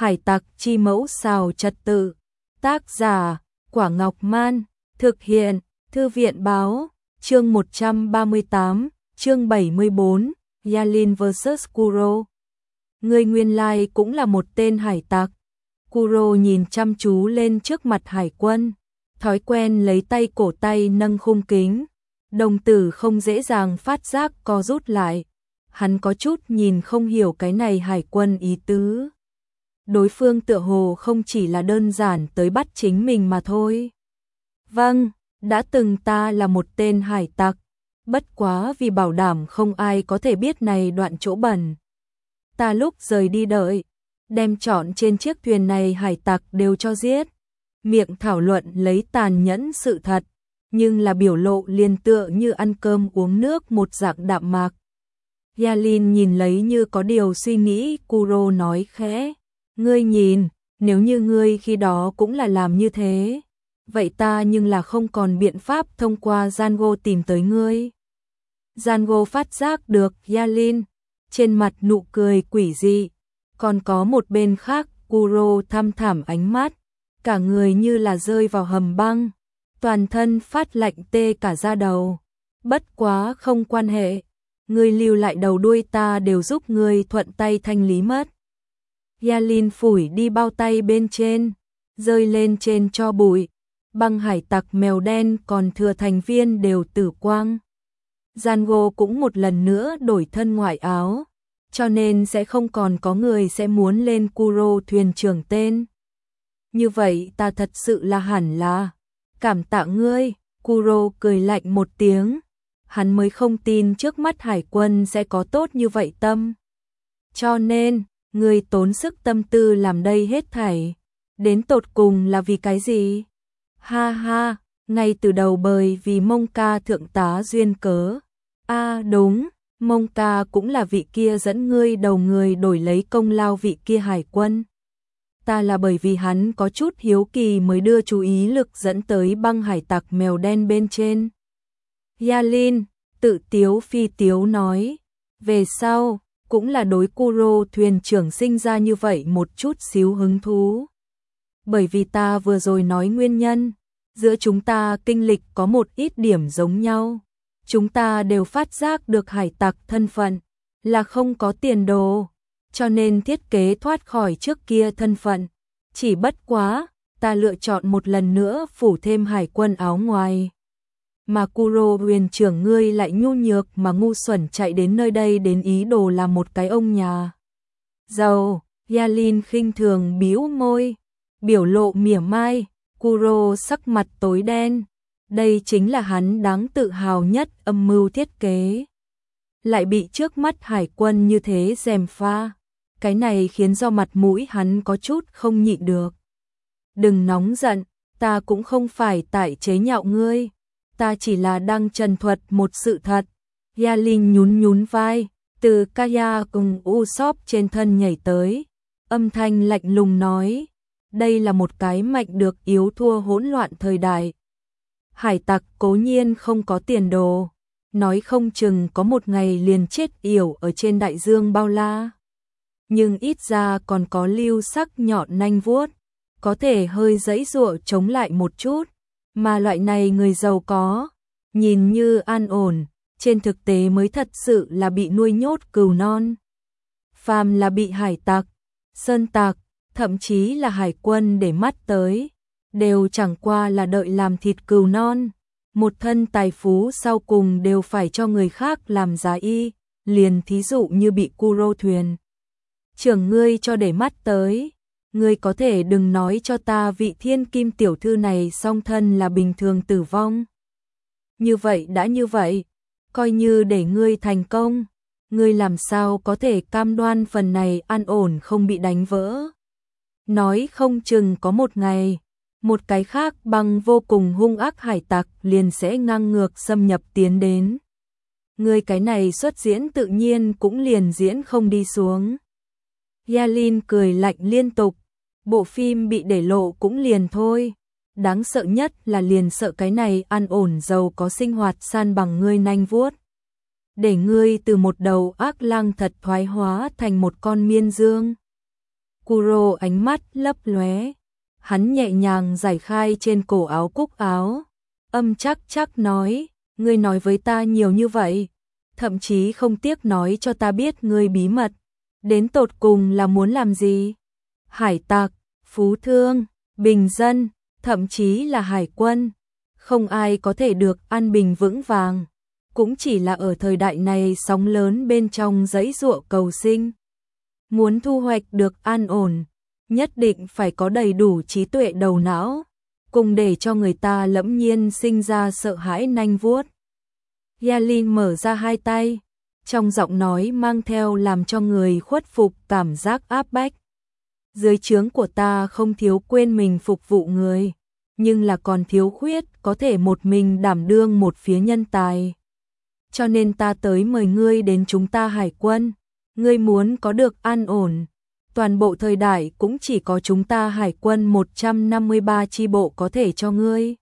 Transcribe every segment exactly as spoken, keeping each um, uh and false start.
Hải tặc chi mẫu xào trật tự. Tác giả, Quả Ngọc Man. Thực hiện, Thư viện Báo. Chương một trăm ba mươi tám, chương bảy mươi bốn, Yalin versus. Kuro. Ngươi nguyên lai cũng là một tên hải tặc. Kuro nhìn chăm chú lên trước mặt hải quân, thói quen lấy tay cổ tay nâng khung kính. Đồng tử không dễ dàng phát giác co rút lại. Hắn có chút nhìn không hiểu cái này hải quân ý tứ. Đối phương tựa hồ không chỉ là đơn giản tới bắt chính mình mà thôi. Vâng, đã từng ta là một tên hải tặc. Bất quá vì bảo đảm không ai có thể biết này đoạn chỗ bẩn. Ta lúc rời đi đợi, đem trọn trên chiếc thuyền này hải tặc đều cho giết. Miệng thảo luận lấy tàn nhẫn sự thật, nhưng là biểu lộ liền tựa như ăn cơm uống nước một dạng đạm mạc. Yalin nhìn lấy như có điều suy nghĩ, Kuro nói khẽ. Ngươi nhìn, nếu như ngươi khi đó cũng là làm như thế, vậy ta nhưng là không còn biện pháp thông qua Django tìm tới ngươi. Django phát giác được Yalin, trên mặt nụ cười quỷ dị, còn có một bên khác Kuro thăm thẳm ánh mắt, cả người như là rơi vào hầm băng, toàn thân phát lạnh tê cả da đầu. Bất quá không quan hệ, ngươi lưu lại đầu đuôi ta đều giúp ngươi thuận tay thanh lý mất. Yalin phủi đi bao tay bên trên, rơi lên trên cho bụi. Băng hải tặc mèo đen còn thừa thành viên đều tử quang. Django cũng một lần nữa đổi thân ngoại áo, cho nên sẽ không còn có người sẽ muốn lên Kuro thuyền trưởng tên. Như vậy ta thật sự là hẳn là cảm tạ ngươi. Kuro cười lạnh một tiếng, hắn mới không tin trước mắt hải quân sẽ có tốt như vậy tâm. Cho nên, ngươi tốn sức tâm tư làm đây hết thảy, đến tột cùng là vì cái gì? Ha ha, ngay từ đầu bởi vì Mông Ca thượng tá duyên cớ. A à, đúng, Mông Ca cũng là vị kia dẫn ngươi đầu người đổi lấy công lao vị kia hải quân. Ta là bởi vì hắn có chút hiếu kỳ mới đưa chú ý lực dẫn tới băng hải tặc mèo đen bên trên. Yalin tự tiếu phi tiếu nói, về sau cũng là đối Kuro thuyền trưởng sinh ra như vậy một chút xíu hứng thú. Bởi vì ta vừa rồi nói nguyên nhân, giữa chúng ta kinh lịch có một ít điểm giống nhau. Chúng ta đều phát giác được hải tặc thân phận là không có tiền đồ, cho nên thiết kế thoát khỏi trước kia thân phận. Chỉ bất quá, ta lựa chọn một lần nữa phủ thêm hải quân áo ngoài. Mà Kuro huyền trưởng ngươi lại nhu nhược mà ngu xuẩn chạy đến nơi đây đến ý đồ làm một cái ông nhà giàu. Yalin khinh thường bĩu môi, biểu lộ mỉa mai. Kuro sắc mặt tối đen, đây chính là hắn đáng tự hào nhất âm mưu thiết kế. Lại bị trước mắt hải quân như thế gièm pha, cái này khiến do mặt mũi hắn có chút không nhịn được. Đừng nóng giận, ta cũng không phải tại chế nhạo ngươi, ta chỉ là đang trần thuật một sự thật. Yalin nhún nhún vai, từ Kaya cùng Usopp trên thân nhảy tới, âm thanh lạnh lùng nói, đây là một cái mạnh được yếu thua hỗn loạn thời đại. Hải tặc cố nhiên không có tiền đồ, nói không chừng có một ngày liền chết yểu ở trên đại dương bao la. Nhưng ít ra còn có lưu sắc nhọn nanh vuốt, có thể hơi giãy giụa chống lại một chút. Mà loại này người giàu có, nhìn như an ổn, trên thực tế mới thật sự là bị nuôi nhốt cừu non. Phàm là bị hải tặc, sơn tặc, thậm chí là hải quân để mắt tới, đều chẳng qua là đợi làm thịt cừu non. Một thân tài phú sau cùng đều phải cho người khác làm giá y, liền thí dụ như bị Kuro thuyền trưởng ngươi cho để mắt tới. Ngươi có thể đừng nói cho ta vị thiên kim tiểu thư này song thân là bình thường tử vong. Như vậy đã như vậy, coi như để ngươi thành công, ngươi làm sao có thể cam đoan phần này an ổn không bị đánh vỡ. Nói không chừng có một ngày, một cái khác bằng vô cùng hung ác hải tặc liền sẽ ngang ngược xâm nhập tiến đến. Ngươi cái này xuất diễn tự nhiên cũng liền diễn không đi xuống. Yalin cười lạnh liên tục, bộ phim bị để lộ cũng liền thôi. Đáng sợ nhất là liền sợ cái này an ổn giàu có sinh hoạt san bằng ngươi nanh vuốt. Để ngươi từ một đầu ác lang thật thoái hóa thành một con miên dương. Kuro ánh mắt lấp lóe, hắn nhẹ nhàng giải khai trên cổ áo cúc áo, âm chắc chắc nói, ngươi nói với ta nhiều như vậy, thậm chí không tiếc nói cho ta biết ngươi bí mật, đến tột cùng là muốn làm gì? Hải tặc, phú thương, bình dân, thậm chí là hải quân, không ai có thể được an bình vững vàng, cũng chỉ là ở thời đại này sóng lớn bên trong dãy giụa cầu sinh. Muốn thu hoạch được an ổn, nhất định phải có đầy đủ trí tuệ đầu não, cùng để cho người ta lẫm nhiên sinh ra sợ hãi nanh vuốt. Yalin mở ra hai tay, trong giọng nói mang theo làm cho người khuất phục cảm giác áp bách. Dưới trướng của ta không thiếu quên mình phục vụ người, nhưng là còn thiếu khuyết có thể một mình đảm đương một phía nhân tài. Cho nên ta tới mời ngươi đến chúng ta hải quân, ngươi muốn có được an ổn. Toàn bộ thời đại cũng chỉ có chúng ta hải quân một trăm năm mươi ba chi bộ có thể cho ngươi.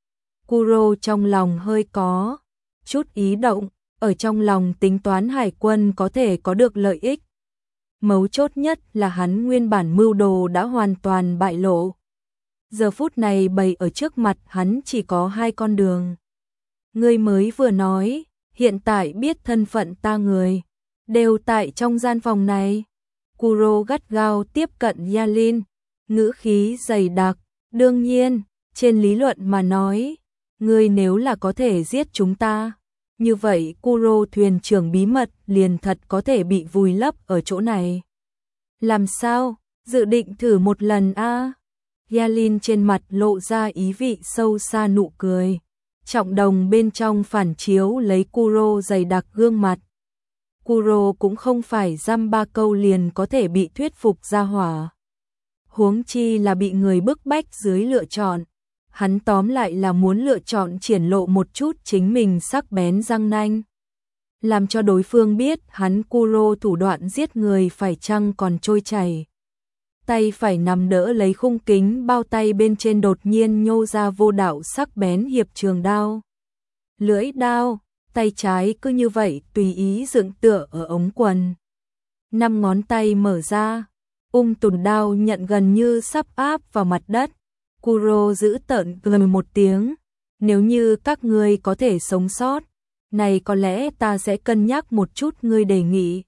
Kuro trong lòng hơi có chút ý động, ở trong lòng tính toán hải quân có thể có được lợi ích. Mấu chốt nhất là hắn nguyên bản mưu đồ đã hoàn toàn bại lộ. Giờ phút này bày ở trước mặt hắn chỉ có hai con đường. Ngươi mới vừa nói, hiện tại biết thân phận ta người, đều tại trong gian phòng này. Kuro gắt gao tiếp cận Yalin, ngữ khí dày đặc, đương nhiên, trên lý luận mà nói, ngươi nếu là có thể giết chúng ta, như vậy Kuro thuyền trưởng bí mật liền thật có thể bị vùi lấp ở chỗ này. Làm sao, dự định thử một lần a? À? Yalin trên mặt lộ ra ý vị sâu xa nụ cười, trọng đồng bên trong phản chiếu lấy Kuro dày đặc gương mặt. Kuro cũng không phải dăm ba câu liền có thể bị thuyết phục ra hỏa. Huống chi là bị người bức bách dưới lựa chọn. Hắn tóm lại là muốn lựa chọn triển lộ một chút chính mình sắc bén răng nanh. Làm cho đối phương biết hắn Kuro thủ đoạn giết người phải chăng còn trôi chảy. Tay phải nắm đỡ lấy khung kính bao tay bên trên đột nhiên nhô ra vô đạo sắc bén hiệp trường đao. Lưỡi đao, tay trái cứ như vậy tùy ý dựng tựa ở ống quần. Năm ngón tay mở ra, ung tùn đao nhận gần như sắp áp vào mặt đất. Kuro giữ tợn cười một tiếng, nếu như các ngươi có thể sống sót, này có lẽ ta sẽ cân nhắc một chút ngươi đề nghị.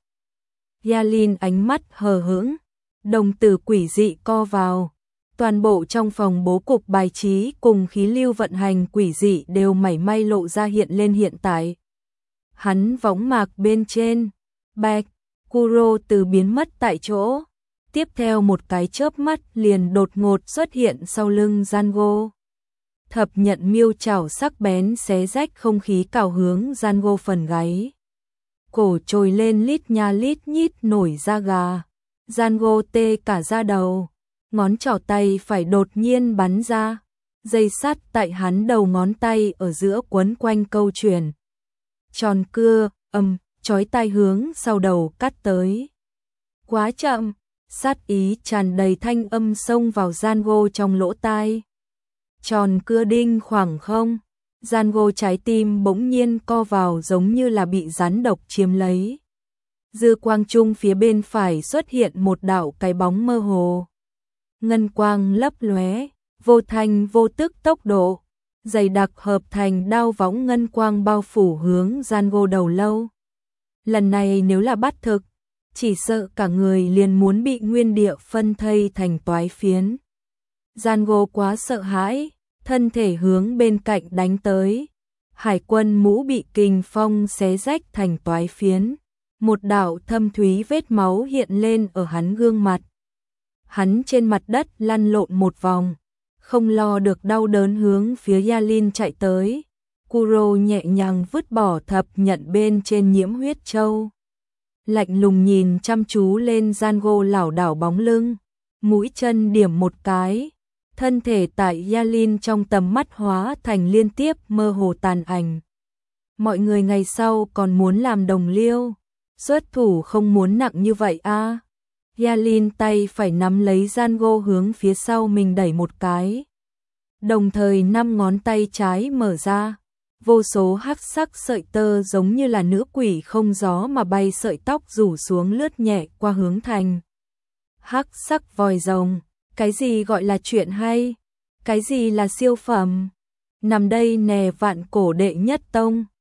Yalin ánh mắt hờ hững, đồng tử quỷ dị co vào, toàn bộ trong phòng bố cục bài trí cùng khí lưu vận hành quỷ dị đều mảy may lộ ra hiện lên hiện tại. Hắn võng mạc bên trên, bạch, Kuro từ biến mất tại chỗ. Tiếp theo một cái chớp mắt liền đột ngột xuất hiện sau lưng Django. Thập nhận miêu chảo sắc bén xé rách không khí cào hướng Django phần gáy. Cổ trồi lên lít nha lít nhít nổi da gà. Django tê cả da đầu. Ngón trỏ tay phải đột nhiên bắn ra. Dây sắt tại hắn đầu ngón tay ở giữa quấn quanh câu chuyện. Tròn cưa, âm, chói tai hướng sau đầu cắt tới. Quá chậm. Sát ý tràn đầy thanh âm xông vào Django trong lỗ tai. Tròn cưa đinh khoảng không, Django trái tim bỗng nhiên co vào giống như là bị rắn độc chiếm lấy. Dư quang trung phía bên phải xuất hiện một đạo cái bóng mơ hồ. Ngân quang lấp lóe, vô thanh vô tức tốc độ, dày đặc hợp thành đao võng ngân quang bao phủ hướng Django đầu lâu. Lần này nếu là bắt thực, chỉ sợ cả người liền muốn bị nguyên địa phân thây thành toái phiến. Django quá sợ hãi, thân thể hướng bên cạnh đánh tới. Hải quân mũ bị kình phong xé rách thành toái phiến. Một đạo thâm thúy vết máu hiện lên ở hắn gương mặt. Hắn trên mặt đất lăn lộn một vòng, không lo được đau đớn hướng phía Yalin chạy tới. Kuro nhẹ nhàng vứt bỏ thập nhận bên trên nhiễm huyết châu. Lạnh lùng nhìn chăm chú lên Django lảo đảo bóng lưng, mũi chân điểm một cái, thân thể tại Yalin trong tầm mắt hóa thành liên tiếp mơ hồ tàn ảnh. Mọi người ngày sau còn muốn làm đồng liêu, xuất thủ không muốn nặng như vậy a. À. Yalin tay phải nắm lấy Django hướng phía sau mình đẩy một cái. Đồng thời năm ngón tay trái mở ra. Vô số hắc sắc sợi tơ giống như là nữ quỷ không gió mà bay sợi tóc rủ xuống lướt nhẹ qua hướng thành. Hắc sắc vòi rồng, cái gì gọi là chuyện hay? Cái gì là siêu phẩm? Nằm đây nè vạn cổ đệ nhất tông.